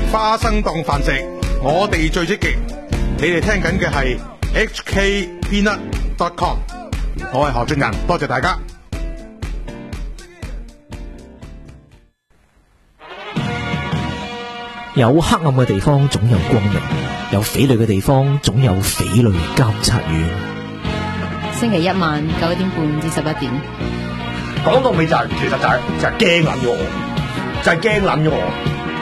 花生當飯食，我哋最積極。你哋聽緊嘅係 hkpeanut.com， 我係何俊仁，多謝大家。 有黑暗嘅地方總有光明，有匪類嘅地方總有匪類監察院。 星期一晚9點半至11點。 講到尾就係、其實就係驚撚咗我，就係驚撚咗我。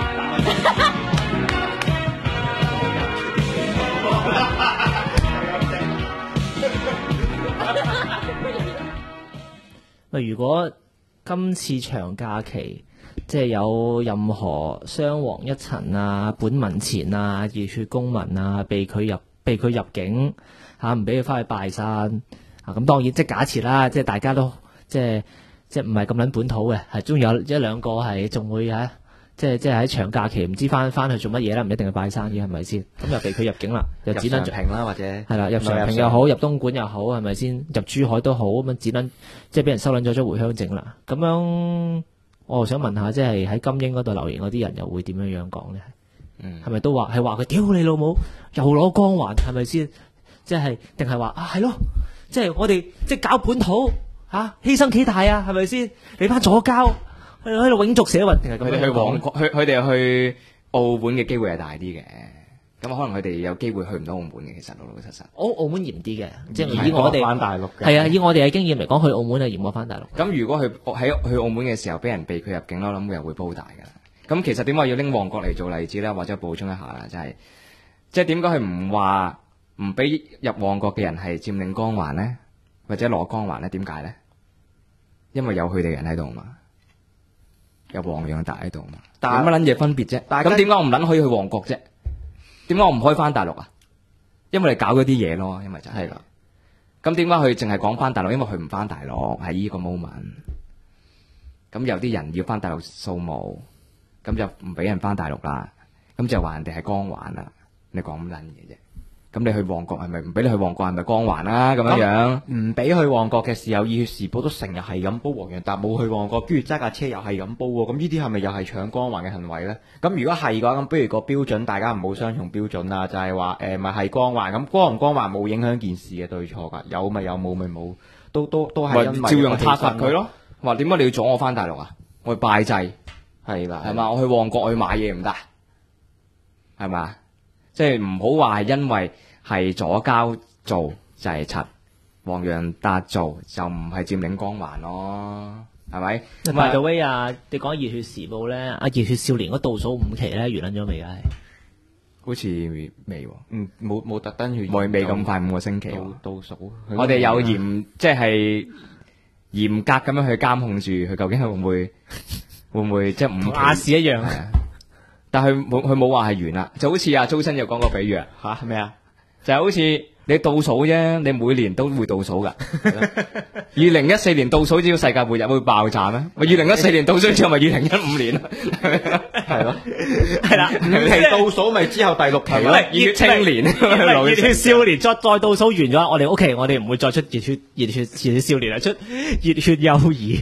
如果今次長假期即係有任何傷亡一層啊、本民前啊、熱血公民啊被拒入境嚇，唔俾佢翻去拜山啊，咁當然即係假設啦，即係大家都即係唔係咁撚本土嘅，係終於有一兩個係仲會嚇。即係喺長假期唔知翻去做乜嘢啦，唔一定去拜山嘅係咪先？咁又被佢入境啦，又只能入常平啦，或者係啦，入常平又好，入東莞又好，係咪先？入珠海都好，咁樣只能即係俾人收撚咗張回鄉證啦。咁樣我想問下，即係喺金英嗰度留言嗰啲人又會點樣講咧？係咪都話佢屌你老母又攞光環係咪先？即係定係話係咯？即係我哋即係搞本土嚇，犧牲幾大啊？係咪先？你班左膠。喺度永續社運定係咁樣？ 佢哋去旺角，佢哋去澳門嘅機會係大啲嘅，咁可能佢哋有機會去唔到澳門嘅。其實老老實實， 澳門嚴啲嘅，即係以我哋翻大陸嘅係啊，以我哋嘅經驗嚟講，去澳門係嚴過翻大陸。 咁如果去澳門嘅時候俾人被拒入境，我諗又會煲大㗎。咁其實點解要拎旺角嚟做例子咧？或者補充一下啦，就係即係點解佢唔話唔俾入旺角嘅人係佔領光環咧，或者攞光環咧？點解咧？因為有佢哋人喺度嘛。有黃洋達喺度嘛？有乜撚嘢分別啫？咁點解我唔撚可以去旺角啫？點解我唔可以翻大陸啊？因為你搞咗啲嘢咯，因為就係啦。咁點解佢淨係講翻大陸？因為佢唔翻大陸係呢個 moment。咁有啲人要翻大陸掃墓，咁就唔俾人翻大陸啦。咁就話人哋係光環啦。你講乜撚嘢啫？咁你去旺角係咪唔俾你去旺角係咪光環啦？咁樣唔俾去旺角嘅時候，《熱血時報》都成日係咁煲黃洋達冇去旺角，跟住揸架車又係咁煲喎。咁呢啲係咪又係搶光環嘅行為咧？咁如果係嘅話，咁不如個標準大家唔好雙重標準啦，就係話咪係光環咁光唔光環冇影響件事嘅對錯㗎，有咪有冇咪冇，都係因為照樣撻伐佢咯。話點解你要阻我翻大陸啊？我去拜祭係啦， 係嘛？我去旺角去買嘢唔得，係嘛？即係唔好話係因為係左膠做就係柒，黃洋達做就唔係佔領光環咯，係咪 ？By the way 啊，你講熱血時報咧，熱血少年嗰倒數5期咧完撚咗未啊？ 好似未喎， 冇特登去未咁快5個星期倒數。 我哋有即係嚴格咁樣去監控住佢，究竟係會唔會即係5期亞視一樣？ 但係佢冇話係完啦，就好似阿周生又講個比喻啊， 咩啊？ 就係好似你倒數啫，你每年都會倒數噶。2014年倒數只要世界末日會爆炸咩？2014年倒數之後咪2015年咯， 係咯， 係啦 5期倒數咪之後第6期咯， 熱血青年、 熱血少年再倒數完咗，我哋 OK，我哋唔會再出熱血少年啦，出熱血幼兒，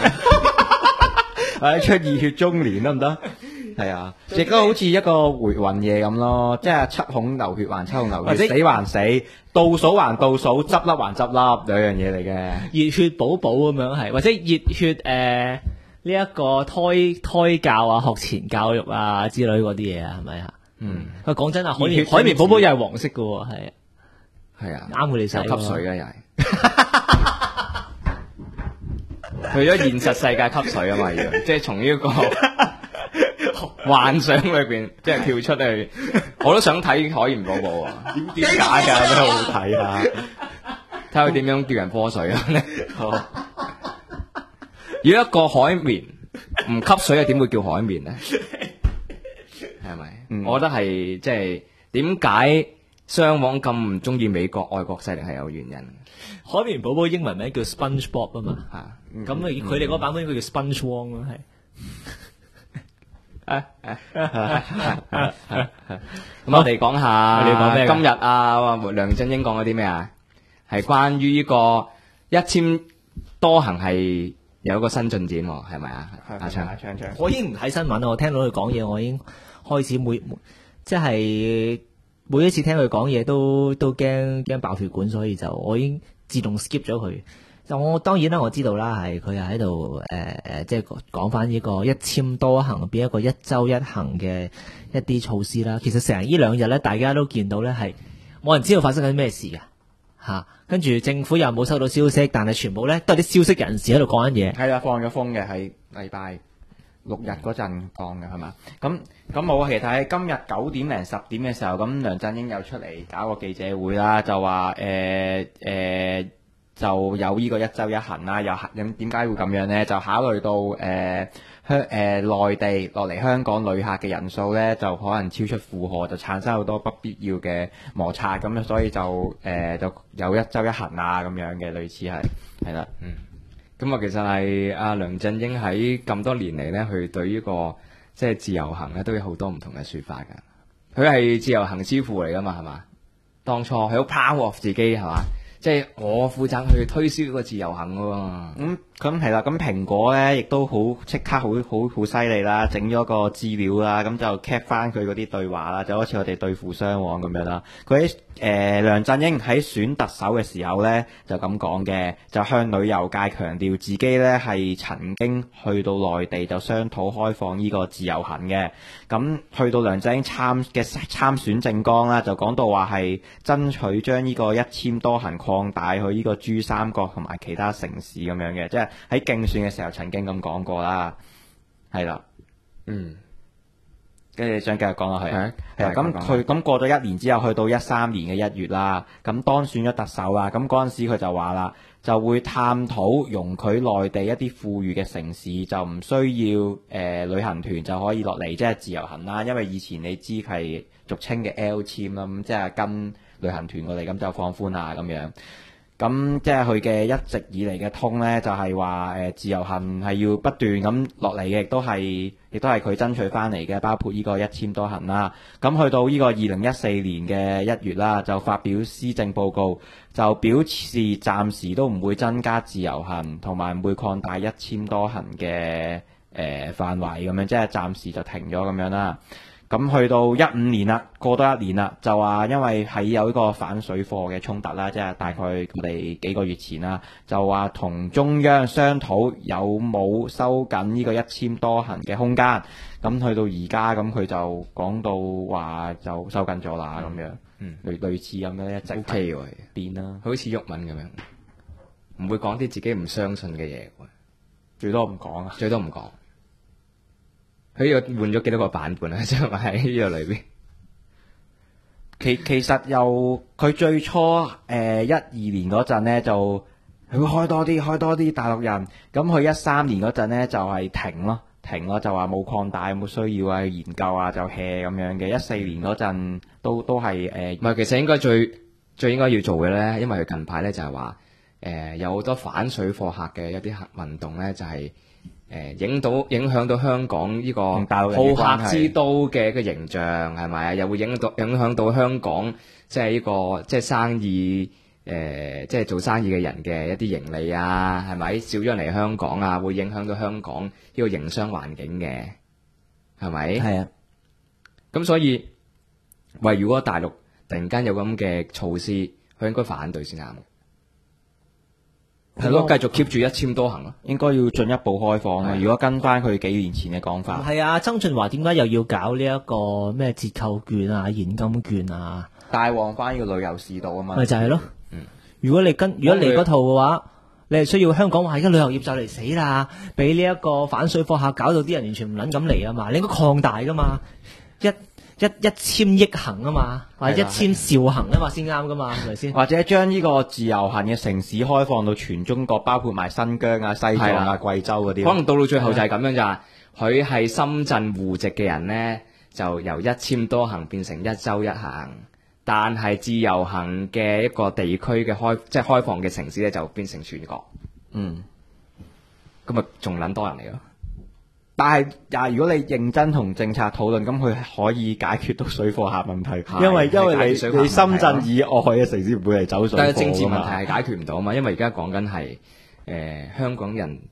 出熱血中年得唔得？係啊，亦都好似一個回魂夜咁咯，即係七孔流血還七孔流血，死還死，倒數還倒數，執笠還執笠，兩樣嘢嚟嘅。 熱血寶寶咁樣係，或者熱血呢一個胎教啊、學前教育啊之類嗰啲嘢啊，係咪啊？佢講真啊，海綿寶寶又係黃色嘅喎， 係啊， 啱佢哋使吸水嘅又係。去咗現實世界吸水啊嘛，要即係從呢個幻想裏邊即係跳出去，我都想睇海綿寶寶啊！ 點解㗎？真係好睇啊！ 睇佢點樣叫人潑水啊！如果一個海綿唔吸水啊，點會叫海綿咧？係咪？我覺得係即係點解雙黃咁唔中意美國外國勢力係有原因。 海綿寶寶英文名叫 SpongeBob 啊嘛，咁佢哋嗰個版本應該叫 Sponge Wong 咯，係。 咁我哋講下今日梁振英講咗啲咩啊？係關於呢個1000多行係有一個新進展喎，係咪啊？阿昌， 昌， 我已經唔睇新聞啦，我聽到佢講嘢，我已經開始即係每一次聽佢講嘢都驚爆血管，所以就我已經自動 skip 咗佢。就我當然啦，我知道啦，係佢係喺度即係講翻呢個一簽多行變一個一周一行嘅一啲措施啦。其實成呢兩日咧，大家都見到咧係冇人知道發生緊咩事㗎嚇，跟住政府又冇收到消息，但係全部咧都係啲消息人士喺度講緊嘢。 係啦，放咗風嘅係禮拜6日嗰陣放嘅係嘛？咁冇啊，其實喺今日9點零10點嘅時候，咁梁振英又出嚟搞個記者會啦，就話就有呢個一周一行啦，又點解會咁樣呢？就考慮到內地落嚟香港旅客嘅人數呢，就可能超出負荷，就產生好多不必要嘅摩擦，咁所以就有一周一行啊咁樣嘅，類似係啦， 咁啊，其實係阿梁振英喺咁多年嚟咧，佢對呢個即係自由行咧，都有好多唔同嘅説法㗎。佢係自由行之父嚟㗎嘛，係嘛？當初佢好 proud of 自己係嘛？即係我負責去推銷呢個自由行喎。 咁係啦，咁蘋果咧亦都即刻好犀利啦，整咗個資料啦，咁就 cap 翻佢嗰啲對話啦，就好似我哋對付雙簧咁樣啦。佢喺梁振英喺選特首嘅時候咧就咁講嘅，就向旅遊界強調自己咧係曾經去到內地就商討開放呢個自由行嘅。咁去到梁振英參選政綱啦，就講到話係爭取將呢個一簽多行擴大去呢個珠三角同埋其他城市咁樣嘅，即係喺競選嘅時候曾經咁講過啦，係啦，跟住想繼續講落去，係啊，咁佢咁過咗1年之後，去到13年嘅1月啦，咁當選咗特首啦，咁嗰陣時佢就話啦，就會探討容許內地一啲富裕嘅城市就唔需要旅行團就可以落嚟，即係自由行啦，因為以前你知係俗稱嘅 L 簽啦，咁即係跟旅行團過嚟，咁就放寬啊咁樣。咁即係佢嘅一直以嚟嘅通呢，就係話自由行係要不斷咁落嚟嘅，亦都係佢爭取翻嚟嘅，包括呢個一簽多行啦。咁去到呢個2014年嘅1月啦，就發表施政報告，就表示暫時都唔會增加自由行，同埋唔會擴大一簽多行嘅範圍咁樣，即係暫時就停咗咁樣啦。咁去到15年啦，過多1年啦，就話因為係有呢個反水貨嘅衝突啦，即係大概我哋幾個月前啦，就話同中央商討有冇收緊呢個一簽多行嘅空間。咁去到而家咁佢就講到話就收緊咗啦咁樣，類似咁樣一直 OK 喎， 變啦， 好似鬱文咁樣，唔會講啲自己唔相信嘅嘢， 最多唔講啊， 最多唔講。佢又換咗幾多個版本啊？即係喺呢度裏邊， 其實又佢最初12年嗰陣呢，就佢會開多啲大陸人，咁佢13年嗰陣呢，就係停咯，就話冇擴大，冇需要啊，研究啊就 hea 咁樣嘅。14年嗰陣都係唔係，其實應該最應該要做嘅咧，因為佢近排咧就係話有好多反水貨客嘅一啲運動咧，就係影響到香港呢個好客之都嘅一個形象係咪啊？又會影響到香港即係呢個即係生意即係做生意嘅人嘅一啲盈利啊，係咪少咗人嚟香港啊？會影響到香港呢個營商環境嘅，係咪？ 係啊。 咁所以如果大陸突然間有咁嘅措施，佢應該反對先啱。係咯，繼續 keep 住一簽多行咯， 應該要進一步開放啊！如果跟翻佢幾年前嘅講法， 係啊，曾俊華點解又要搞呢一個咩折扣券啊、現金券啊， 帶旺翻呢個旅遊市道啊嘛？ 咪就係咯。如果你嗰套嘅話，你係需要香港話而家旅遊業就嚟死啦，俾呢一個反水貨客搞到啲人完全唔撚咁嚟啊嘛！你應該擴大噶嘛，一簽億行啊嘛，或者一簽兆行啊嘛，先啱噶嘛，係咪先？ 或者將呢個自由行嘅城市開放到全中國，包括埋新疆啊、西藏啊、貴州嗰啲。 可能到最後就係咁樣咋？佢係深圳戶籍嘅人呢，就由一簽多行變成一周一行，但係自由行嘅一個地區嘅開放嘅城市呢，就變成全國。咁咪仲撚多人嚟咯？ 但係如果你認真同政策討論，咁佢可以解決到水貨客問題，因為你深圳以外嘅城市唔會嚟走水貨。 但係政治問題係解決唔到啊嘛，因為而家講緊係香港人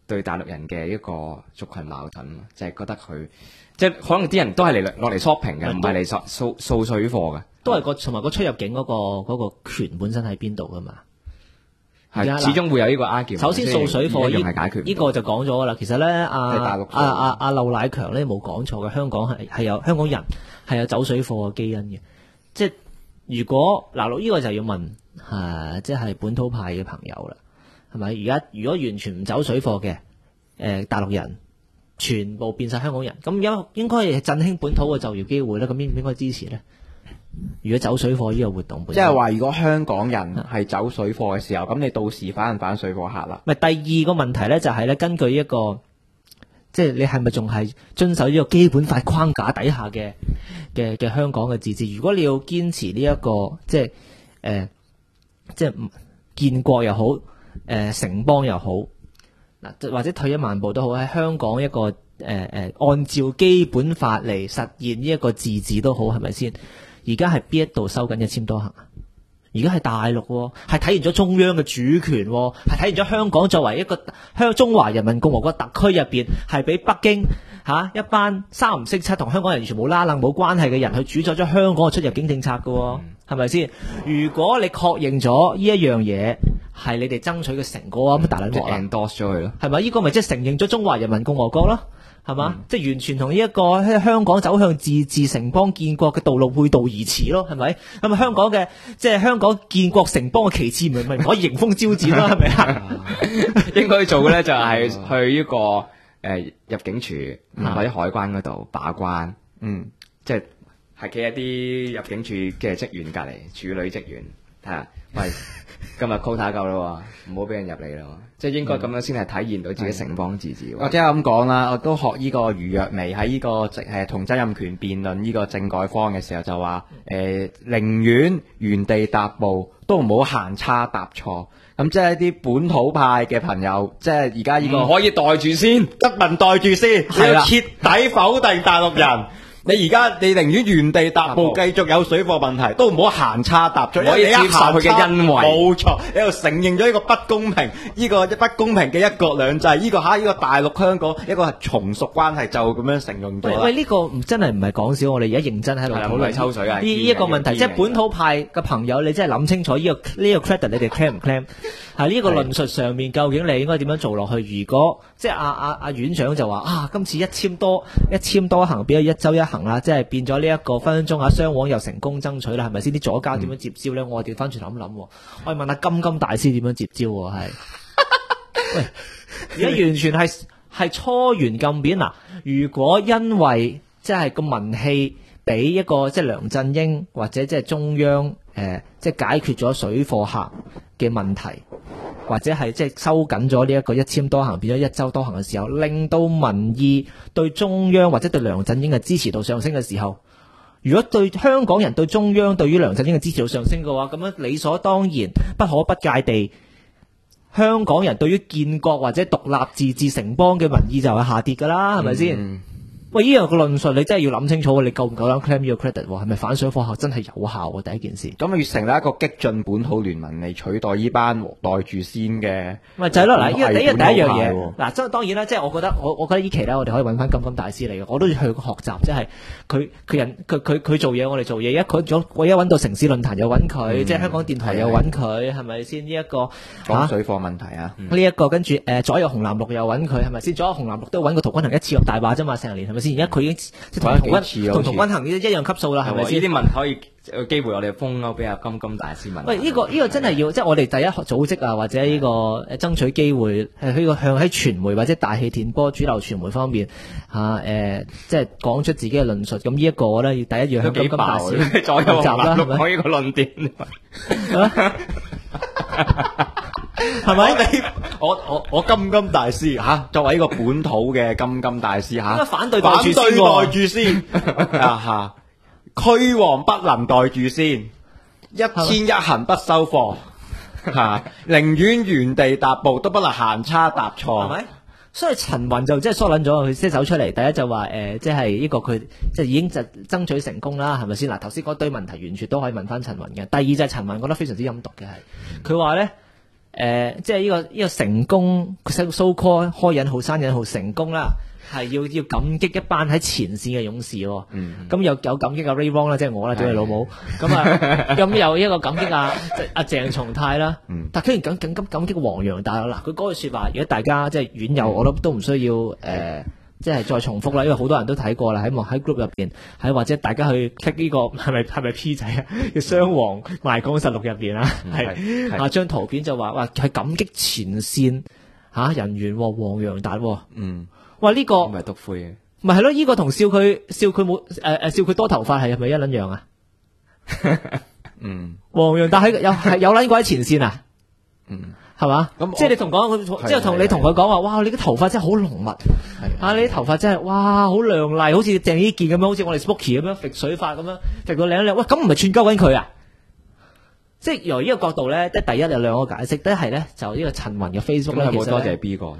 對大陸人嘅一個族群矛盾，就係覺得佢即係可能啲人都係嚟落嚟 shopping 嘅，唔係嚟掃水貨嘅。 都係同埋個出入境嗰個權本身喺邊度噶嘛？而家係始終會有呢個 argument。 首先掃水貨一樣係解決唔到呢個就講咗噶啦。其實咧， 大陸阿劉乃強咧冇講錯嘅，香港係有香港人係有走水貨嘅基因嘅。即係如果嗱，呢個就要問即係本土派嘅朋友啦，係咪？而家如果完全唔走水貨嘅大陸人，全部變晒香港人，咁應該係振興本土嘅就業機會咧，咁應唔應該支持咧？如果走水貨呢個活動， 即係話如果香港人係走水貨嘅時候，咁你到時反唔反水貨客啦？ 咪第二個問題咧，就係咧，根據一個即係你係咪仲係遵守呢個基本法框架底下嘅香港嘅自治？如果你要堅持呢一個即係建國又好，城邦又好，嗱或者退一萬步都好，喺香港一個按照基本法嚟實現呢一個自治都好，係咪先？而家係邊一度收緊一簽多行啊？而家係大陸喎，係體現咗中央嘅主權喎，係體現咗香港作為一個中華人民共和國特區入邊係俾北京一班三唔識七同香港人完全冇拉楞冇關係嘅人去主宰咗香港嘅出入境政策嘅喎，係咪先？如果你確認咗呢一樣嘢係你哋爭取嘅成果啊，咁大撚鑊啦 endorse 咗佢咯， 係咪？呢個咪即係承認咗中華人民共和國咯？係嘛？即係完全同呢一個香港走向自治城邦建國嘅道路背道而馳咯，係咪？咁啊，香港嘅即係香港建國城邦嘅旗幟咪唔可以迎風招展咯，係咪啊？ 應該做嘅咧就係去呢個入境處或者海關嗰度把關，即係企一啲入境處嘅職員隔離，處女職員睇下，喂，今日 quota 夠啦，唔好俾人入嚟啦。即係應該咁樣先係體現到自己城邦自治。 或者咁講啦，我都學呢個余若薇喺呢個同曾蔭權辯論呢個政改方案嘅時候就話寧願原地踏步，都唔好行差踏錯。咁即係一啲本土派嘅朋友，即係而家呢個可以袋住先， 德民袋住先，你要徹底否定大陸人。你而家你寧願原地踏步，繼續有水貨問題，都唔好行差踏錯， 可以接受佢嘅恩惠。 冇錯，你又承認咗呢個不公平，呢個不公平嘅一國兩制，呢個大陸香港一個係從屬關係，就咁樣承認咗啦。 喂，呢個真係唔係講笑，我哋而家認真喺度討論抽水啊！ 呢一個問題，即係本土派嘅朋友，你真係諗清楚呢個 credit，你哋 claim 唔 claim？係呢個論述上面，究竟你應該點樣做落去？如果即係阿院長就話今次一簽多行變咗一周一行啦，即係變咗呢一個分分鐘雙黃又成功爭取啦，係咪先？啲左膠點樣接招咧？我調翻轉諗諗，我問下金大師點樣接招喎？係喂，而家完全係初圓禁扁嗱。如果因為即係個民氣俾一個即係梁振英或者即係中央即係解決咗水貨客嘅問題，或者係即係收緊咗呢一個一簽多行變咗一周多行嘅時候，令到民意對中央或者對梁振英嘅支持度上升嘅時候，如果對香港人對中央對於梁振英嘅支持度上升嘅話，咁樣理所當然不可不戒地，香港人對於建國或者獨立自治城邦嘅民意就係下跌㗎啦，係咪先？喂，呢樣個論述你真係要諗清楚，你夠唔夠膽 claim 呢個 credit？係咪反水貨客真係有效喎？第一件事， 咁要成立一個激進本土聯盟嚟取代呢班袋住先嘅， 咪就係咯。嗱，呢個第一樣嘢，嗱，當然啦，即係我覺得呢期咧，我哋可以揾翻金大師嚟嘅，我都要去學習，即係佢做嘢，我哋做嘢，我一揾到城市論壇又揾佢，即係香港電台又揾佢，係咪先？呢一個講水貨問題啊， 呢一個跟住左右紅藍綠又揾佢，係咪先？左右紅藍綠都揾過陶君行一次大把啫嘛，成年係咪先？而家佢已經即係同陶君行一樣級數啦，係咪先？ 呢啲問題可以有機會我哋封勾俾阿金大師問。 喂，呢個真係要，即係我哋第一組織啊，或者呢個爭取機會，係呢個向喺傳媒或者大氣電波主流傳媒方面即係講出自己嘅論述。咁呢一個咧，要第一樣向金大師左右紅藍綠講呢個論點， 係咪？我金大師作為一個本土嘅金大師反對袋住先驅王不能袋住先，1000一行不收貨寧願原地踏步都不能行差踏錯，係咪？ 所以陳雲就即係疏撚咗，佢先走出嚟。第一就話即係呢個佢即係已經就爭取成功啦，係咪先？嗱，頭先嗰堆問題完全都可以問翻陳雲嘅。第二就係陳雲覺得非常之陰毒嘅係，佢話咧即係呢個成功 so call 開引號生引號成功啦，係要感激一班喺前線嘅勇士喎。咁有感激阿 Ray Wong 啦，即係我啦，屌你老母。咁有一個感激阿鄭松泰啦。但係竟然感激黃洋達嗱，佢嗰句説話，如果大家即係院友，我都唔需要即係再重複啦，因為好多人都睇過啦，喺 group 入邊，喺或者大家去 click 呢個係咪 P 仔啊？嘅雙黃賣港實錄入邊啊，係啊張圖片就話哇係感激前線人員黃洋達，哇呢個唔係篤灰嘅， 咪係咯？呢個同笑佢冇笑佢多頭髮係咪一撚樣啊？黃洋達係有撚過喺前線啊？係嘛？即係你同你同佢講話，哇！你啲頭髮真係好濃密，你啲頭髮真係哇好亮麗，好似鄭伊健咁樣，好似我哋 Spooky 咁樣揈水髮咁樣揈到靚靚。喂，咁唔係串鳩緊佢啊？即係由呢個角度咧，第一有兩個解釋，第一係咧就呢個陳雲嘅 Facebook 咧， 其實多謝 B 哥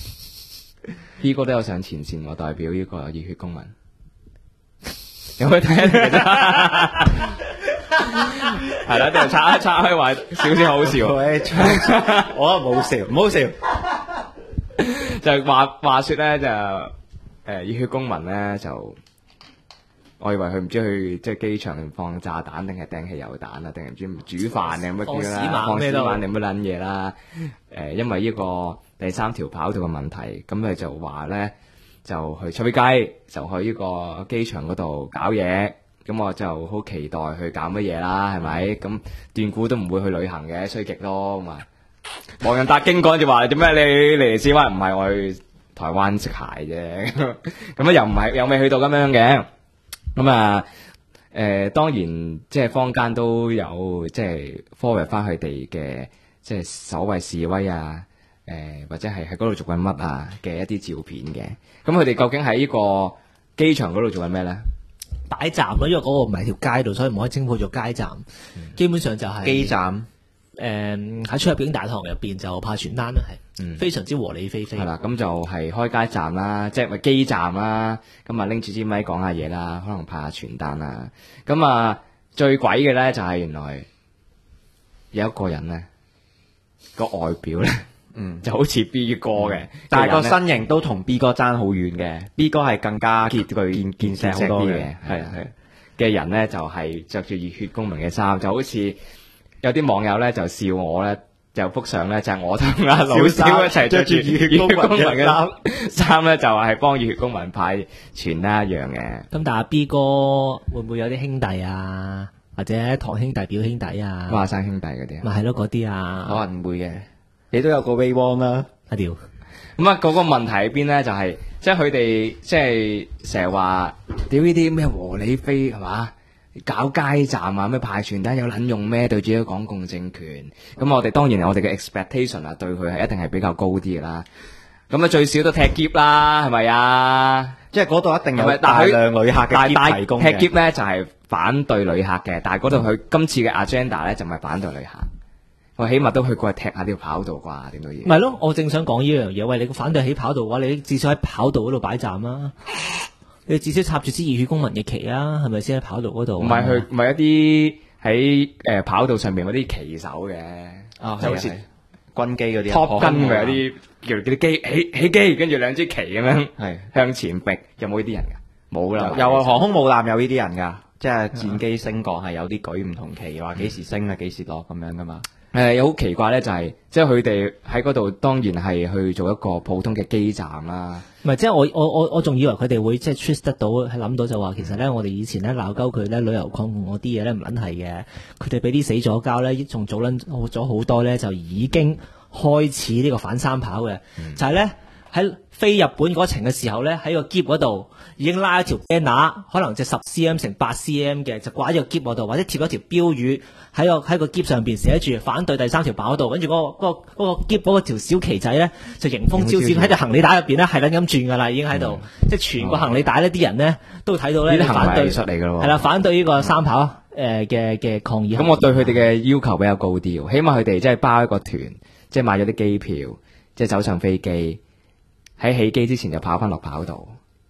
，B 哥都有上前線喎，代表呢個熱血公民，有冇睇啊？係啦，就拆開話少少好笑。 我冇笑，唔好笑。 就係話說咧，就熱血公民咧就，我以為佢唔知去即係機場放炸彈定係掟汽油彈啊，定係唔知煮飯定乜嘢啦，放屎猛定乜撚嘢啦。因為呢個第三條跑道嘅問題，咁佢就話咧就去吹雞，就去呢個機場嗰度搞嘢。咁我就好期待去搞乜嘢啦，係咪？咁斷估都唔會去旅行嘅，衰極咯咁啊！黃洋達經過就話：做咩你嚟示威？唔係我去台灣食鞋啫。咁又唔係，又未去到咁樣嘅。咁當然即係坊間都有即係 forward 翻佢哋嘅即係所謂示威啊，或者係喺嗰度做緊乜啊嘅一啲照片嘅。咁佢哋究竟喺呢個機場嗰度做緊咩咧？ 擺站咯，因為嗰個唔係條街度，所以唔可以稱呼做街站。基本上就係基站。 喺出入境大堂入邊就派傳單啦，係非常之和理非非。 係啦，咁就係開街站啦，即係咪基站啦？咁啊拎住支咪講下嘢啦，可能派下傳單啦。咁最鬼嘅咧就係原來有一個人咧個外表咧，就好似 B 哥嘅， 但係個身形都同 B 哥爭好遠嘅。B 哥係更加結具健碩好多嘅， 係嘅人咧就係着住熱血公民嘅衫，就好似有啲網友咧就笑我咧，就幅相咧就係我同阿老蕭一齊着住熱血公民嘅衫咧，就係幫熱血公民派傳單一樣嘅。 咁但係 B 哥會唔會有啲兄弟啊，或者堂兄弟表兄弟啊， 孖生兄弟嗰啲？ 咪係咯，嗰啲啊， 可能唔會嘅。你都有個 Ray Wong 啦， 阿屌。 嗰個問題喺邊咧？就係即係佢哋即係成日話屌呢啲咩和理非係嘛？搞街站啊，咩派傳單有撚用咩？對住一個港共政權，咁我哋當然我哋嘅 expectation 對佢係一定係比較高啲嘅啦。咁最少都踢篋啦，係咪啊？ 即係嗰度一定有大量旅客嘅篋提供嘅。 踢篋咧就係反對旅客嘅，但係嗰度佢今次嘅 agenda 咧就唔係反對旅客。我起碼都去過去踢下呢條跑道啩，點都要。 咪咯，我正想講呢樣嘢。喂，你反對起跑道嘅話，你至少喺跑道嗰度擺站啊！你至少插住支熱血公民嘅旗啊，係咪先喺跑道嗰度？ 唔係唔係一啲喺跑道上面嗰啲旗手嘅，就好似軍機嗰啲 Top Gun 嘅有啲叫啲機起機，跟住兩支旗咁樣向前逼，有冇呢啲人㗎？冇啦， 有航空母艦有呢啲人㗎，即係戰機升降係有啲舉唔同旗，話幾時升啊幾時落咁樣㗎嘛。 有好奇怪咧，就係即係佢哋喺嗰度，當然係去做一個普通嘅基站啦。 唔係，即係我仲以為佢哋會即係 trace 得到，係諗到就話其實咧，我哋以前咧鬧鳩佢咧旅遊抗共嗰啲嘢咧唔撚係嘅，佢哋俾啲死咗交咧，仲早撚咗好多咧，就已經開始呢個反三跑嘅，就係咧喺飛日本嗰程嘅時候咧，喺個篋嗰度已經拉一條 banner，可能就10 cm 乘8 cm 嘅，就掛喺個篋嗰度，或者貼咗條標語喺個篋上邊寫住反對第三條跑道，跟住嗰個篋嗰個條小旗仔咧就迎風招展喺隻行李帶入邊咧係撚咁轉噶啦，已經喺度，即係全個行李帶呢啲人咧都睇到咧反對藝術嚟㗎咯， 係啦，反對呢個三跑嘅抗議。 咁我對佢哋嘅要求比較高啲，起碼佢哋即係包一個團，即係買咗啲機票，即係走上飛機。喺起機之前就跑翻落跑道，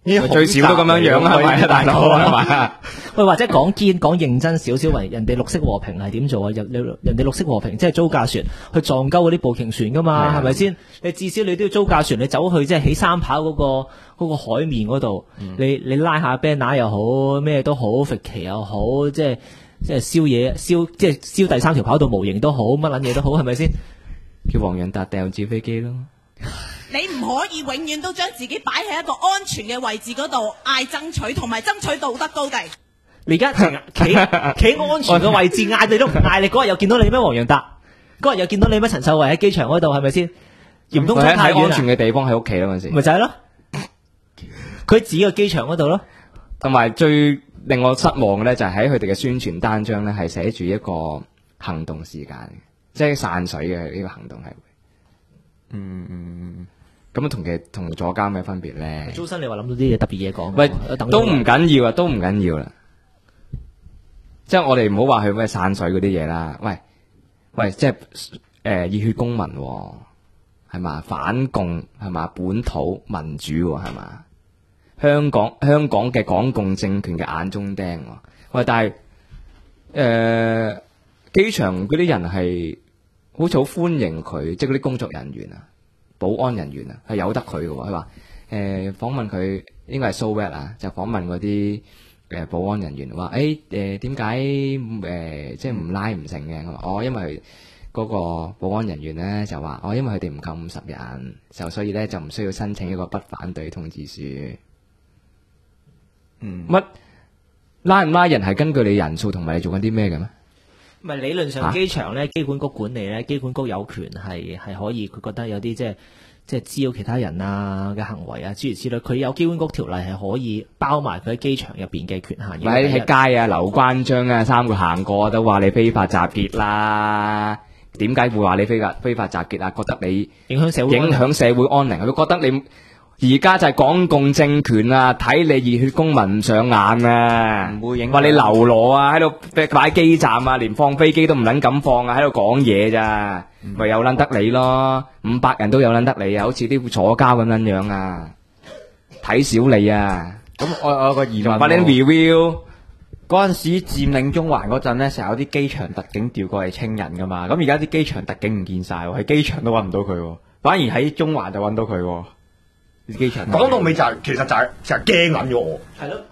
最少都咁樣樣啦，係咪啊，大佬係咪？ 喂，或者講堅講認真少少，為人哋綠色和平係點做啊？人哋綠色和平即係租架船去撞鳩嗰啲捕鯨船噶嘛，係咪先？你至少你都要租架船，你走去即係起三跑嗰個海面嗰度，你拉下 banner 又好，咩都好，揈旗又好，即係燒嘢即係燒第三條跑道模型都好，乜撚嘢都好，係咪先？ 叫黃洋達掉紙飛機咯。 你唔可以永遠都將自己擺喺一個安全嘅位置嗰度嗌爭取，同埋爭取道德高地。 你而家企安全嘅位置嗌你都唔嗌，你嗰日又見到你咩黃洋達？嗰日又見到你咩陳秀慧喺機場嗰度，係咪先？嚴冬太遠安全嘅地方喺屋企咯，嗰陣時咪就係咯。佢自己個機場嗰度咯。 同埋最令我失望嘅咧，就係喺佢哋嘅宣傳單張咧，係寫住一個行動時間，即係散水嘅呢個行動係會。咁同左監嘅分別咧？ 早晨你話諗到啲嘢特別嘢講， 喂，都唔緊要啊，都唔緊要啦。即係我哋唔好話佢咩散水嗰啲嘢啦。喂，即係熱血公民係嘛，反共係嘛，本土民主係嘛，香港嘅港共政權嘅眼中釘。喂，但係機場嗰啲人係好似好歡迎佢，即係嗰啲工作人員啊。保安人員啊，係由得佢嘅喎。佢話訪問佢應該係 so what 啊，就訪問嗰啲保安人員話點解即係唔拉唔成嘅？我話因為嗰個保安人員咧就話因為佢哋唔夠50人，就所以咧就唔需要申請一個不反對通知書。乜拉唔拉人係根據你人數同埋你做緊啲咩嘅咩？ 唔係理論上機場咧，機管局管理咧，機管局有權係可以，佢覺得有啲即係滋擾其他人啊嘅行為啊，諸如此類，佢有機管局條例係可以包埋佢喺機場入邊嘅權限嘅。 喺街啊，劉關張啊，三個行過都話你非法集結啦。點解會話你非法集結啊？覺得你影響社會安寧，佢覺得你。而家就係港共政權啊，睇你熱血公民唔上眼啊， 唔會影響話你流羅啊，喺度擺基站啊，連放飛機都唔撚敢放啊，喺度講嘢咋，咪有撚得你咯，500人都有撚得你啊，好似啲坐監咁樣樣啊，睇小你啊。 咁我有個疑問， 快啲 review 嗰陣時佔領中環嗰陣咧，成日有啲機場特警調過嚟清人噶嘛，咁而家啲機場特警唔見晒喎，喺機場都揾唔到佢，反而喺中環就揾到佢喎。機場講到尾就係其實就係驚撚咗我。 係咯。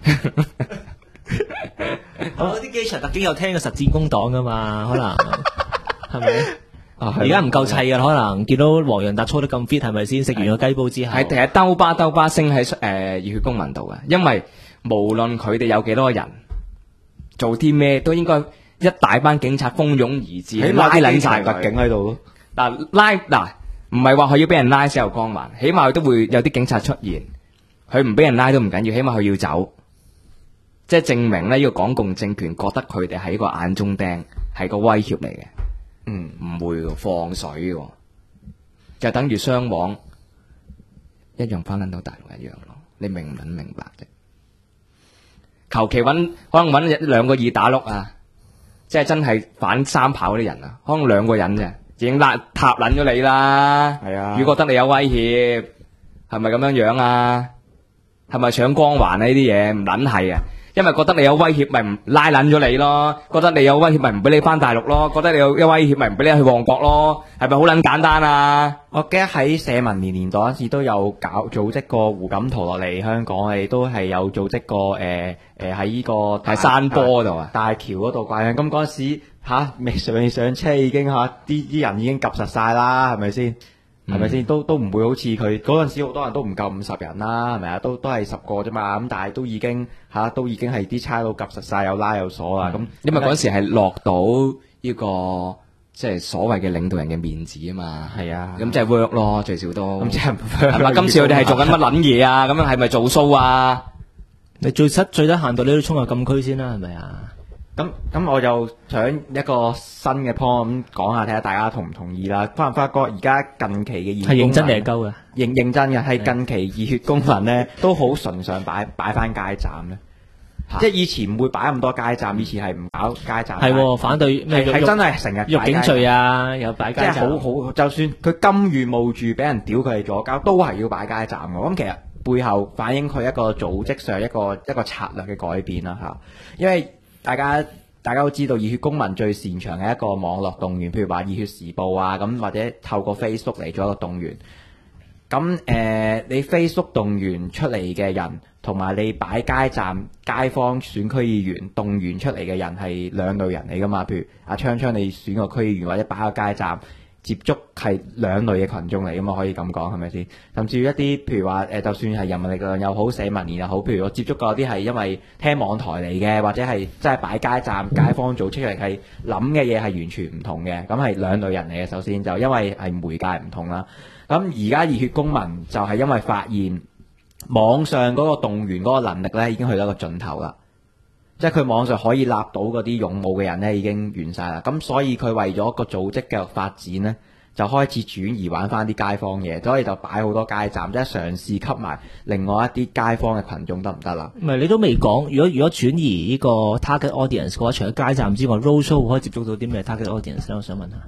嗰啲機場特警有聽過實戰工黨噶嘛？可能係咪？而家唔夠砌噶，可能見到黃洋達操得咁 fit，係咪先？食完個雞煲之後， 係其實兜巴升喺熱血公民度嘅，因為無論佢哋有幾多人做啲咩，都應該一大班警察蜂擁而至， 起碼啲撚晒特警喺度咯。 嗱。唔係話佢要俾人拉先有光環，起碼佢都會有啲警察出現。佢唔俾人拉都唔緊要，起碼佢要走，即係證明咧呢個港共政權覺得佢哋係一個眼中釘，係個威脅嚟嘅。唔會放水嘅，就等於雙網一樣翻撚到大陸一樣咯。你明唔明白啫？求其可能揾2個二打碌啊，即係真係反三跑嗰啲人啊，可能2個人啫。已經塔撚咗你啦，係啊！如果覺得你有威脅，係咪咁樣樣啊？係咪搶光環啊？呢啲嘢唔撚係啊！因為覺得你有威脅，咪唔拉撚咗你咯；覺得你有威脅，咪唔俾你翻大陸咯；覺得你有威脅，咪唔俾你去旺角咯。係咪好撚簡單啊？ 我記得喺社民連年代嗰時都有組織過胡錦濤落嚟香港，我哋都係有組織過喺呢個喺山坡度啊， 大橋嗰度掛樣。咁嗰陣時未上車已經啲人已經及實晒啦，係咪先？係咪先？都唔會好似佢嗰陣時好多人都唔夠50人啦，係咪啊？都係10個啫嘛。咁但係都已經係啲差佬及實晒，有拉有鎖啦。咁因為嗰陣時係落到呢個即係所謂嘅領導人嘅面子啊嘛。 係啊。咁即係 work 咯，最少都。 咁即係係嘛？今次佢哋係做緊乜撚嘢啊？咁樣係咪做 show 啊？ 你最低限度你都衝入禁區先啦，係咪啊？ 咁我就想一個新嘅 point 咁講下，睇下大家同唔同意啦。發唔發覺而家近期嘅熱血公民係認真定係鳩嘅？認真嘅係近期熱血公民咧，都好崇尚擺翻街站咧。即係以前唔會擺咁多街站，以前係唔搞街站。 係反對咩？ 係真係成日辱警罪啊，有擺街站。 即係好，就算佢甘願冒住俾人屌佢係左膠，都係要擺街站嘅。咁其實背後反映佢一個組織上一個策略嘅改變啦嚇。因為大家都知道熱血公民最擅長嘅一個網絡動員，譬如話熱血時報啊，咁或者透過 Facebook 嚟做一個動員。咁你 Facebook 動員出嚟嘅人，同埋你擺街站街坊選區議員動員出嚟嘅人係兩類人嚟噶嘛？譬如阿昌昌你選個區議員或者擺個街站，接觸係兩類嘅群眾嚟噶嘛？可以咁講係咪先？甚至於一啲譬如話就算係人民力量又好，社民連又好，譬如我接觸過啲係因為聽網台嚟嘅，或者係真係擺街站街坊組出嚟係諗嘅嘢係完全唔同嘅，咁係兩類人嚟嘅。首先就因為係媒介唔同啦。咁而家熱血公民就係因為發現網上嗰個動員嗰個能力咧已經去到一個盡頭啦，即係佢網上可以立到嗰啲勇武嘅人咧已經完晒啦，咁所以佢為咗個組織繼續發展咧，就開始轉移玩翻啲街坊嘢，所以就擺好多街站，即係嘗試吸埋另外一啲街坊嘅群眾得唔得啦？ 唔係你都未講，如果轉移呢個 target audience 嘅話，除咗街站之外 roadshow 可以接觸到啲咩 target audience 咧？我想問下。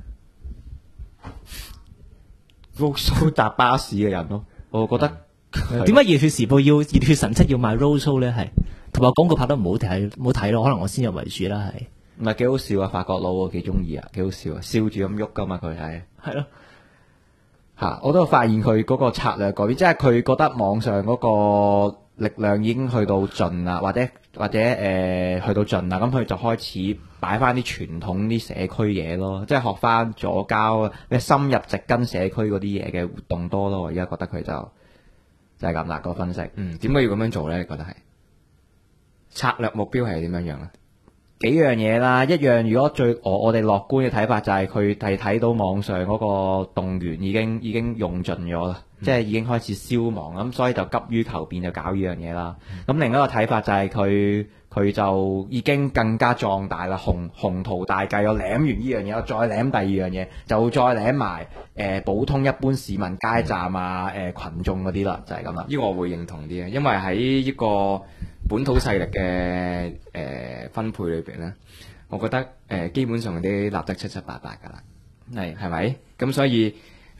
roadshow 搭巴士嘅人咯，我覺得點解熱血時報要熱血神七要賣 roadshow 咧？係同埋廣告拍得唔好睇咯，可能我先入為主啦，係唔係幾好笑啊？法國佬幾中意啊，幾好笑啊，笑住咁喐噶嘛佢係咯嚇，我都發現佢嗰個策略改變，即係佢覺得網上嗰個力量已經去到盡啦，或者去到盡啦，咁佢就開始擺翻啲傳統啲社區嘢咯，即係學翻左膠咩深入植根社區嗰啲嘢嘅活動多咯。我而家覺得佢就係咁啦個分析。 點解要咁樣做咧？你覺得係策略目標係點樣樣咧？ 幾樣嘢啦，一樣如果我哋樂觀嘅睇法就係佢係睇到網上嗰個動員已經用盡咗啦，即係已經開始消亡，咁所以就急於求變就搞呢樣嘢啦。咁另一個睇法就係佢就已經更加壯大啦，宏圖大計，我舐完呢樣嘢，我再舐第二樣嘢，就再舐埋普通一般市民街站啊群眾嗰啲啦，就係咁啦。 呢個我會認同啲嘅，因為喺呢個本土勢力嘅分配裏邊咧，我覺得基本上啲立得七七八八㗎啦，係咪？咁所以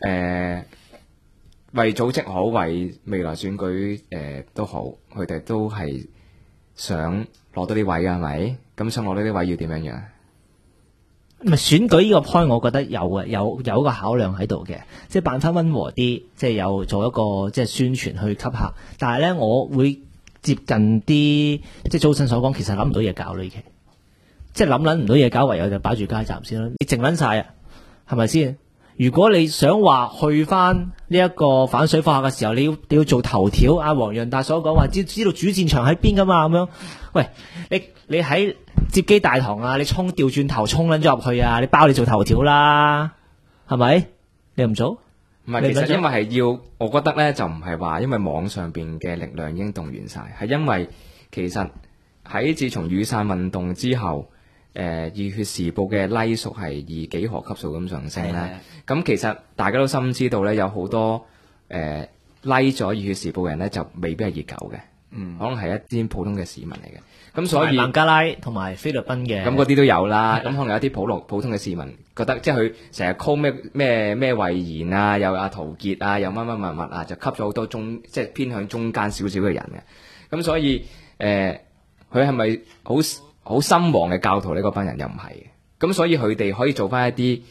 為組織好，為未來選舉都好，佢哋都係想攞到啲位㗎，係咪？咁想攞到啲位要點樣樣？ 唔係選舉呢個 point，我覺得有一個考量喺度嘅，即係辦翻溫和啲，即係有做一個即係宣傳去吸客。但係咧，我會接近啲，即係早晨所講，其實諗唔到嘢搞呢期，即係諗唔到嘢搞，唯有就擺住街站先啦。你靜撚晒啊，係咪先？如果你想話去翻呢一個反水化嘅時候，你要做頭條。阿黃潤達所講話知道主戰場喺邊噶嘛？咁樣，喂，你喺接機大堂啊，你調轉頭衝撚咗入去啊，你包你做頭條啦，係咪？你又唔做？ 唔係，其實因為係要，我覺得咧就唔係話因為網上邊嘅力量已經動員晒，係因為其實喺自從雨傘運動之後，熱血時報嘅 like 數係以幾何級數咁上升咧。咁其實大家都深知道咧，有好多like 咗熱血時報嘅人咧，就未必係熱狗嘅，可能係一啲普通嘅市民嚟嘅。咁所以孟加拉同埋菲律賓嘅， 咁嗰啲都有啦。咁可能有一啲普通嘅市民覺得，即係佢成日 call 咩慧賢啊，又阿陶傑啊，又乜啊，就吸咗好多即係偏向中間少少嘅人嘅。咁所以佢係咪好深黃嘅教徒呢？嗰班人又唔係嘅。咁所以佢哋可以做翻一啲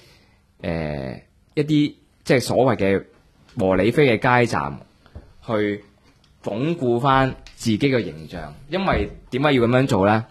即係所謂嘅和理非嘅街站去鞏固翻自己嘅形象。因為點解要咁樣做咧？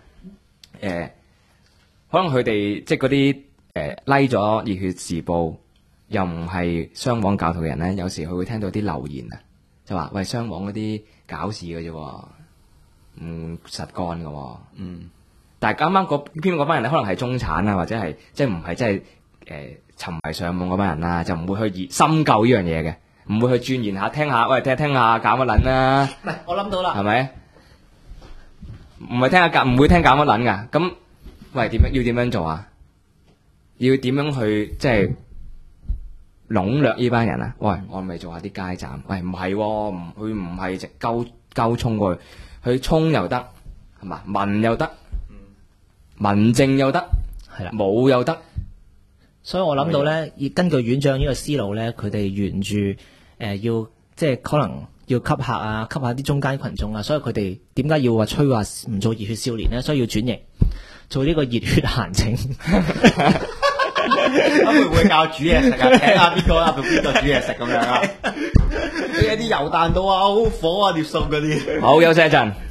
可能佢哋即係嗰啲like 咗熱血時報又唔係雙黃教徒嘅人咧，有時佢會聽到啲留言啊，就話喂，雙黃嗰啲搞事嘅啫，唔實幹嘅。但係啱啱偏嗰班人咧，可能係中產啊，或者係即係唔係真係沉迷上網嗰班人啦，就唔會去深究呢樣嘢嘅，唔會去鑽研下聽下，喂聽下搞乜撚啦。 唔係，我諗到啦， 係咪？唔會聽搞乜撚噶。咁喂要點樣做啊？要點樣去即係籠絡呢班人啊？喂，我咪做下啲街站。喂，唔係，佢唔係直鳩衝過去，佢衝又得，係嘛？文又得。民政又得， 係啦， 武又得， 所以我諗到咧，根據院長呢個思路咧，佢哋沿住要即係可能要吸客啊，吸下啲中間群眾啊，所以佢哋點解要吹話唔做熱血少年咧？所以要轉型做呢個熱血閒情。 咁會唔會教煮嘢食啊？請下邊個啊，到邊個煮嘢食咁樣啊？呢啲油彈到啊，好火啊，碟餸嗰啲。 好，休息一陣。